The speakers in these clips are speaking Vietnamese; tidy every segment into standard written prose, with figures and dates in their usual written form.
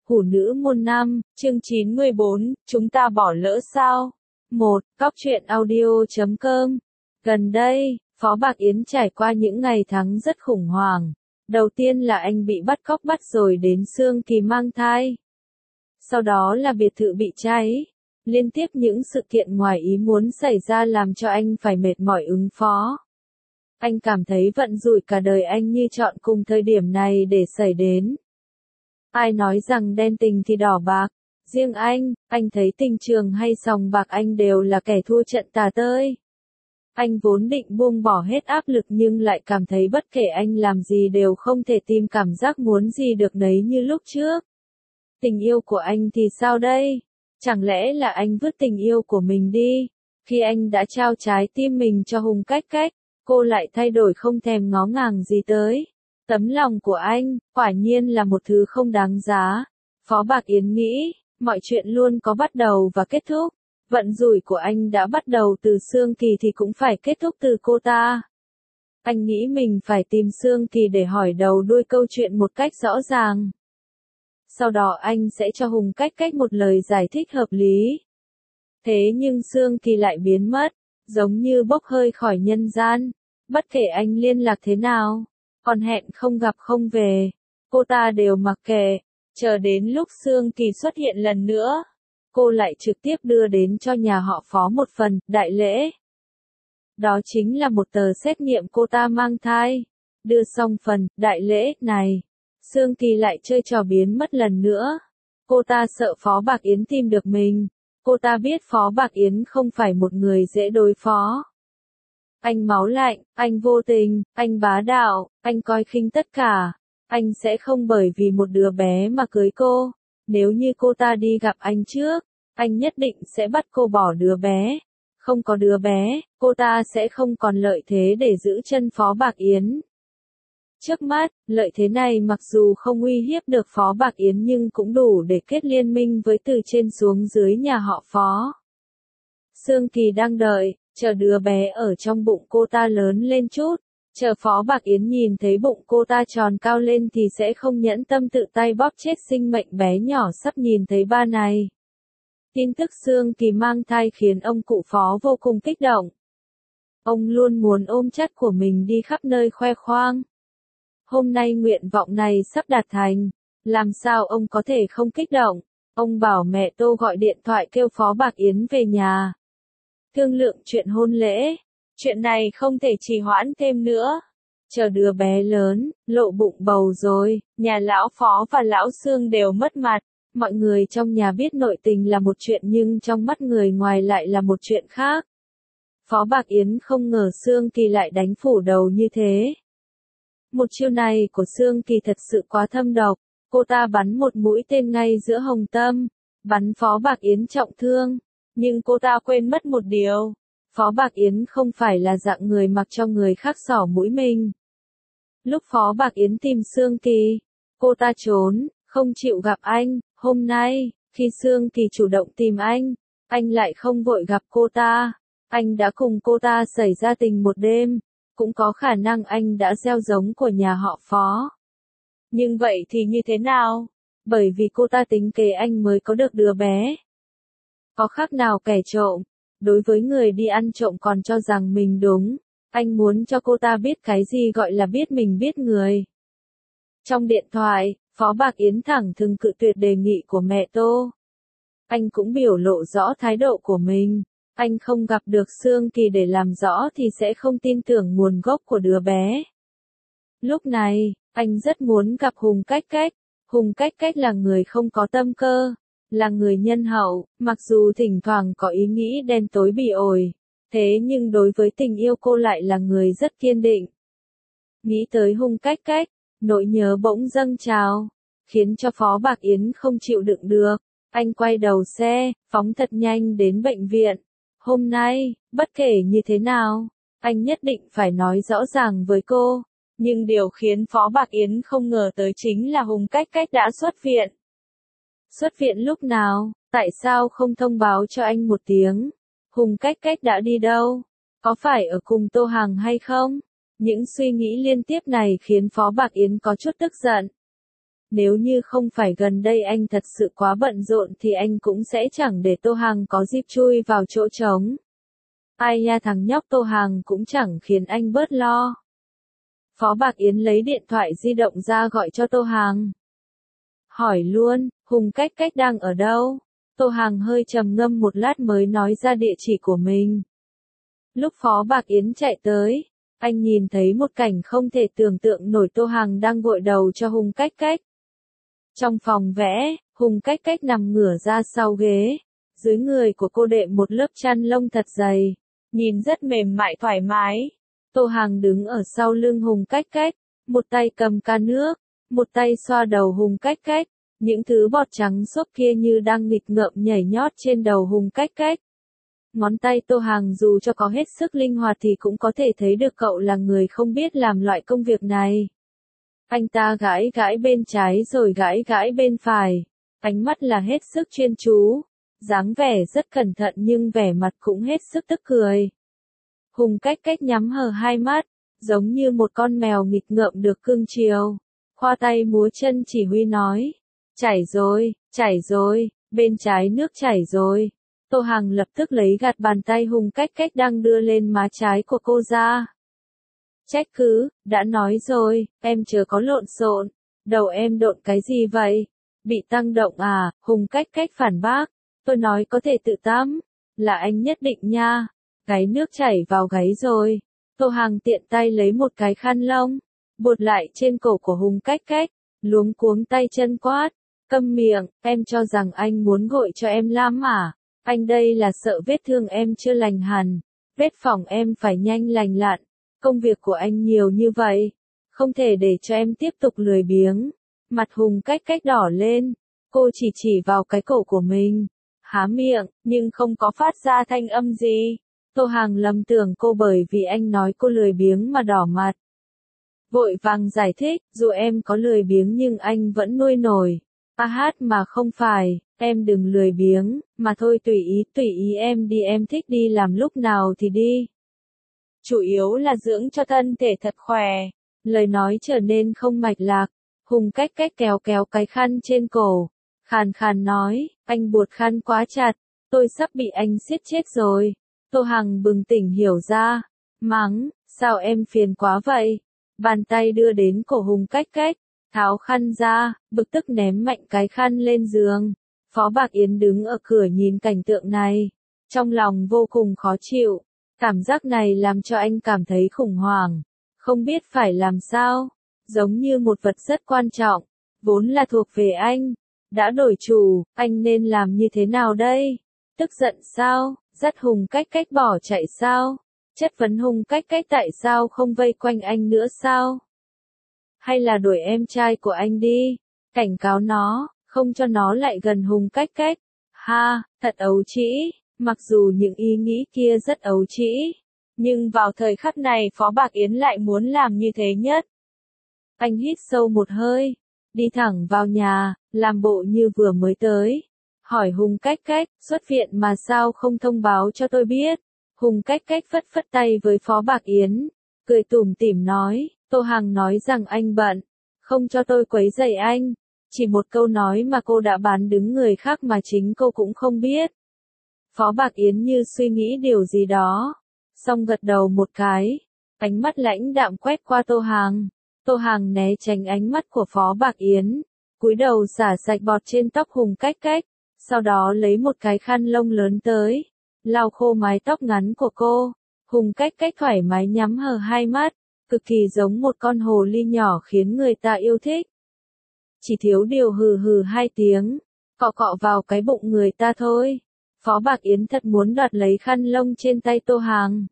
Hủ nữ môn 5, chương 94, chúng ta bỏ lỡ sao? 1. Cóc truyện audio.com. Gần đây, Phó Bạc Yến trải qua những ngày tháng rất khủng hoảng. Đầu tiên là anh bị bắt cóc bắt rồi đến Sương Kỳ mang thai. Sau đó là biệt thự bị cháy. Liên tiếp những sự kiện ngoài ý muốn xảy ra làm cho anh phải mệt mỏi ứng phó. Anh cảm thấy vận rủi cả đời anh như chọn cùng thời điểm này để xảy đến. Ai nói rằng đen tình thì đỏ bạc, riêng anh thấy tình trường hay sòng bạc anh đều là kẻ thua trận tà tơi. Anh vốn định buông bỏ hết áp lực nhưng lại cảm thấy bất kể anh làm gì đều không thể tìm cảm giác muốn gì được nấy như lúc trước. Tình yêu của anh thì sao đây? Chẳng lẽ là anh vứt tình yêu của mình đi? Khi anh đã trao trái tim mình cho Hùng Cách Cách, cô lại thay đổi không thèm ngó ngàng gì tới. Tấm lòng của anh, quả nhiên là một thứ không đáng giá. Phó Bạc Yến nghĩ, mọi chuyện luôn có bắt đầu và kết thúc. Vận rủi của anh đã bắt đầu từ Sương Kỳ thì cũng phải kết thúc từ cô ta. Anh nghĩ mình phải tìm Sương Kỳ để hỏi đầu đuôi câu chuyện một cách rõ ràng. Sau đó anh sẽ cho Hùng Cách Cách một lời giải thích hợp lý. Thế nhưng Sương Kỳ lại biến mất, giống như bốc hơi khỏi nhân gian. Bất kể anh liên lạc thế nào, còn hẹn không gặp không về, cô ta đều mặc kệ. Chờ đến lúc Sương Kỳ xuất hiện lần nữa, cô lại trực tiếp đưa đến cho nhà họ Phó một phần đại lễ. Đó chính là một tờ xét nghiệm cô ta mang thai. Đưa xong phần đại lễ này, Sương Kỳ lại chơi trò biến mất lần nữa. Cô ta sợ Phó Bạc Yến tìm được mình. Cô ta biết Phó Bạc Yến không phải một người dễ đối phó. Anh máu lạnh, anh vô tình, anh bá đạo, anh coi khinh tất cả. Anh sẽ không bởi vì một đứa bé mà cưới cô. Nếu như cô ta đi gặp anh trước, anh nhất định sẽ bắt cô bỏ đứa bé. Không có đứa bé, cô ta sẽ không còn lợi thế để giữ chân Phó Bạc Yến. Trước mắt, lợi thế này mặc dù không uy hiếp được Phó Bạc Yến nhưng cũng đủ để kết liên minh với từ trên xuống dưới nhà họ Phó. Sương Kỳ đang đợi, chờ đứa bé ở trong bụng cô ta lớn lên chút. Chờ Phó Bạc Yến nhìn thấy bụng cô ta tròn cao lên thì sẽ không nhẫn tâm tự tay bóp chết sinh mệnh bé nhỏ sắp nhìn thấy ba này. Tin tức Sương Kỳ mang thai khiến ông cụ Phó vô cùng kích động. Ông luôn muốn ôm chất của mình đi khắp nơi khoe khoang. Hôm nay nguyện vọng này sắp đạt thành, làm sao ông có thể không kích động? Ông bảo mẹ Tô gọi điện thoại kêu Phó Bạc Yến về nhà. Thương lượng chuyện hôn lễ. Chuyện này không thể trì hoãn thêm nữa. Chờ đứa bé lớn, lộ bụng bầu rồi, nhà lão Phó và lão Sương đều mất mặt. Mọi người trong nhà biết nội tình là một chuyện nhưng trong mắt người ngoài lại là một chuyện khác. Phó Bạc Yến không ngờ Sương Kỳ lại đánh phủ đầu như thế. Một chiêu này của Sương Kỳ thật sự quá thâm độc. Cô ta bắn một mũi tên ngay giữa hồng tâm, bắn Phó Bạc Yến trọng thương. Nhưng cô ta quên mất một điều. Phó Bạc Yến không phải là dạng người mặc cho người khác xỏ mũi mình. Lúc Phó Bạc Yến tìm Sương Kỳ, cô ta trốn, không chịu gặp anh. Hôm nay, khi Sương Kỳ chủ động tìm anh lại không vội gặp cô ta. Anh đã cùng cô ta xảy ra tình một đêm. Cũng có khả năng anh đã gieo giống của nhà họ Phó. Nhưng vậy thì như thế nào? Bởi vì cô ta tính kế anh mới có được đứa bé. Có khác nào kẻ trộm? Đối với người đi ăn trộm còn cho rằng mình đúng. Anh muốn cho cô ta biết cái gì gọi là biết mình biết người. Trong điện thoại, Phó Bạc Yến thẳng thừng cự tuyệt đề nghị của mẹ Tô. Anh cũng biểu lộ rõ thái độ của mình. Anh không gặp được Sương Kỳ để làm rõ thì sẽ không tin tưởng nguồn gốc của đứa bé. Lúc này, anh rất muốn gặp Hùng Cách Cách. Hùng Cách Cách là người không có tâm cơ, là người nhân hậu, mặc dù thỉnh thoảng có ý nghĩ đen tối bỉ ổi. Thế nhưng đối với tình yêu cô lại là người rất kiên định. Nghĩ tới Hùng Cách Cách, nỗi nhớ bỗng dâng trào, khiến cho Phó Bạc Yến không chịu đựng được. Anh quay đầu xe, phóng thật nhanh đến bệnh viện. Hôm nay, bất kể như thế nào, anh nhất định phải nói rõ ràng với cô. Nhưng điều khiến Phó Bạc Yến không ngờ tới chính là Hùng Cách Cách đã xuất viện. Xuất viện lúc nào? Tại sao không thông báo cho anh một tiếng? Hùng Cách Cách đã đi đâu? Có phải ở cùng Tô Hằng hay không? Những suy nghĩ liên tiếp này khiến Phó Bạc Yến có chút tức giận. Nếu như không phải gần đây anh thật sự quá bận rộn thì anh cũng sẽ chẳng để Tô Hằng có dịp chui vào chỗ trống. Ai nha, thằng nhóc Tô Hằng cũng chẳng khiến anh bớt lo. Phó Bạc Yến lấy điện thoại di động ra gọi cho Tô Hằng. Hỏi luôn, Hùng Cách Cách đang ở đâu? Tô Hằng hơi trầm ngâm một lát mới nói ra địa chỉ của mình. Lúc Phó Bạc Yến chạy tới, anh nhìn thấy một cảnh không thể tưởng tượng nổi, Tô Hằng đang gội đầu cho Hùng Cách Cách. Trong phòng vẽ, Hùng Cách Cách nằm ngửa ra sau ghế, dưới người của cô đệm một lớp chăn lông thật dày, nhìn rất mềm mại thoải mái. Tô Hằng đứng ở sau lưng Hùng Cách Cách, một tay cầm can nước, một tay xoa đầu Hùng Cách Cách, những thứ bọt trắng xốp kia như đang nghịch ngợm nhảy nhót trên đầu Hùng Cách Cách. Ngón tay Tô Hằng dù cho có hết sức linh hoạt thì cũng có thể thấy được cậu là người không biết làm loại công việc này. Anh ta gãi gãi bên trái rồi gãi gãi bên phải, ánh mắt là hết sức chuyên chú, dáng vẻ rất cẩn thận nhưng vẻ mặt cũng hết sức tức cười. Hùng Cách Cách nhắm hờ hai mắt, giống như một con mèo nghịch ngợm được cưng chiều, khoa tay múa chân chỉ huy nói, chảy rồi, bên trái nước chảy rồi. Tô Hằng lập tức lấy gạt bàn tay Hùng Cách Cách đang đưa lên má trái của cô ra. Trách cứ, đã nói rồi, em chớ có lộn xộn, đầu em độn cái gì vậy? Bị tăng động à? Hùng Cách Cách phản bác, tôi nói có thể tự tắm, là anh nhất định nha. Gáy nước chảy vào gáy rồi. Tô Hằng tiện tay lấy một cái khăn lông, buộc lại trên cổ của Hùng Cách Cách, luống cuống tay chân quát, câm miệng, em cho rằng anh muốn gội cho em lắm à? Anh đây là sợ vết thương em chưa lành hẳn, vết phỏng em phải nhanh lành lặn. Công việc của anh nhiều như vậy, không thể để cho em tiếp tục lười biếng. Mặt Hùng Cách Cách đỏ lên, cô chỉ vào cái cổ của mình, há miệng, nhưng không có phát ra thanh âm gì. Tô Hằng lầm tưởng cô bởi vì anh nói cô lười biếng mà đỏ mặt. Vội vàng giải thích, dù em có lười biếng nhưng anh vẫn nuôi nổi. Hát mà không phải, em đừng lười biếng, mà thôi tùy ý em đi, em thích đi làm lúc nào thì đi. Chủ yếu là dưỡng cho thân thể thật khỏe. Lời nói trở nên không mạch lạc, Hùng Cách Cách kéo cái khăn trên cổ, khàn khàn nói, anh buộc khăn quá chặt, tôi sắp bị anh siết chết rồi. Tô Hằng bừng tỉnh hiểu ra, mắng, sao em phiền quá vậy? Bàn tay đưa đến cổ Hùng Cách Cách, tháo khăn ra, bực tức ném mạnh cái khăn lên giường. Phó Bạc Yến đứng ở cửa nhìn cảnh tượng này, trong lòng vô cùng khó chịu. Cảm giác này làm cho anh cảm thấy khủng hoảng, không biết phải làm sao, giống như một vật rất quan trọng, vốn là thuộc về anh, đã đổi chủ, anh nên làm như thế nào đây? Tức giận sao? Dắt Hùng Cách Cách bỏ chạy sao? Chất vấn Hùng Cách Cách tại sao không vây quanh anh nữa sao? Hay là đuổi em trai của anh đi, cảnh cáo nó, không cho nó lại gần Hùng Cách Cách. Ha, thật ấu trĩ. Mặc dù những ý nghĩ kia rất ấu trĩ, nhưng vào thời khắc này Phó Bạc Yến lại muốn làm như thế nhất. Anh hít sâu một hơi, đi thẳng vào nhà, làm bộ như vừa mới tới. Hỏi Hùng Cách Cách, xuất viện mà sao không thông báo cho tôi biết. Hùng Cách Cách phất phất tay với Phó Bạc Yến, cười tủm tỉm nói, Tô Hằng nói rằng anh bận, không cho tôi quấy rầy anh. Chỉ một câu nói mà cô đã bán đứng người khác mà chính cô cũng không biết. Phó Bạc Yến như suy nghĩ điều gì đó, xong gật đầu một cái, ánh mắt lãnh đạm quét qua Tô Hằng. Tô Hằng né tránh ánh mắt của Phó Bạc Yến, cúi đầu xả sạch bọt trên tóc Hùng Cách Cách, sau đó lấy một cái khăn lông lớn tới, lau khô mái tóc ngắn của cô. Hùng Cách Cách thoải mái nhắm hờ hai mắt, cực kỳ giống một con hồ ly nhỏ khiến người ta yêu thích. Chỉ thiếu điều hừ hừ hai tiếng, cọ cọ vào cái bụng người ta thôi. Phó Bạc Yến thật muốn đoạt lấy khăn lông trên tay Tô Hằng,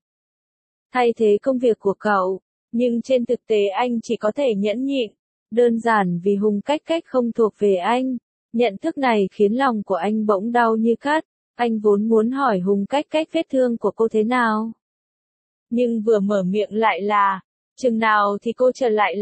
thay thế công việc của cậu, nhưng trên thực tế anh chỉ có thể nhẫn nhịn, đơn giản vì Hùng Cách Cách không thuộc về anh. Nhận thức này khiến lòng của anh bỗng đau như cắt, anh vốn muốn hỏi Hùng Cách Cách vết thương của cô thế nào. Nhưng vừa mở miệng lại là, chừng nào thì cô trở lại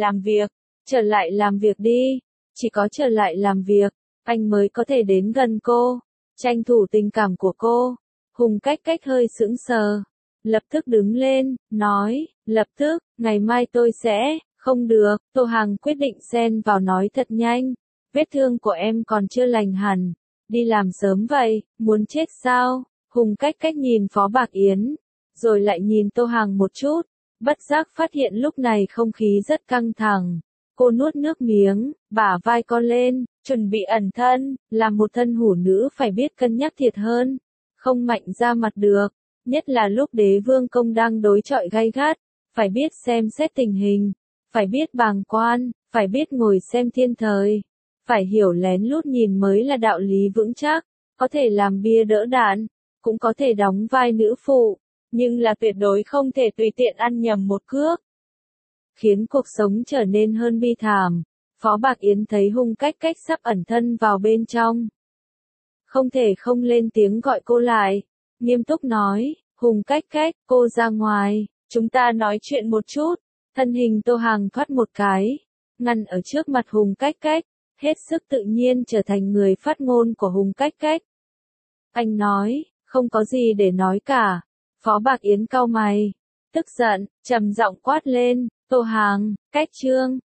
làm việc đi, chỉ có trở lại làm việc, anh mới có thể đến gần cô, tranh thủ tình cảm của cô. Hùng Cách Cách hơi sững sờ, lập tức đứng lên, nói, lập tức, ngày mai tôi sẽ, không được, Tô Hằng quyết định xen vào nói thật nhanh, vết thương của em còn chưa lành hẳn, đi làm sớm vậy, muốn chết sao? Hùng Cách Cách nhìn Phó Bạc Yến, rồi lại nhìn Tô Hằng một chút, bất giác phát hiện lúc này không khí rất căng thẳng. Cô nuốt nước miếng, bả vai con lên, chuẩn bị ẩn thân, là một thân hủ nữ phải biết cân nhắc thiệt hơn, không mạnh ra mặt được, nhất là lúc Đế Vương công đang đối chọi gay gắt, phải biết xem xét tình hình, phải biết bàng quan, phải biết ngồi xem thiên thời, phải hiểu lén lút nhìn mới là đạo lý vững chắc, có thể làm bia đỡ đạn, cũng có thể đóng vai nữ phụ, nhưng là tuyệt đối không thể tùy tiện ăn nhầm một cước. Khiến cuộc sống trở nên hơn bi thảm, Phó Bạc Yến thấy Hùng Cách Cách sắp ẩn thân vào bên trong. Không thể không lên tiếng gọi cô lại, nghiêm túc nói, Hùng Cách Cách, cô ra ngoài, chúng ta nói chuyện một chút. Thân hình Tô Hằng thoát một cái, ngăn ở trước mặt Hùng Cách Cách, hết sức tự nhiên trở thành người phát ngôn của Hùng Cách Cách. Anh nói, không có gì để nói cả. Phó Bạc Yến cau mày, tức giận, trầm giọng quát lên, Tô Hằng, Cách Trương,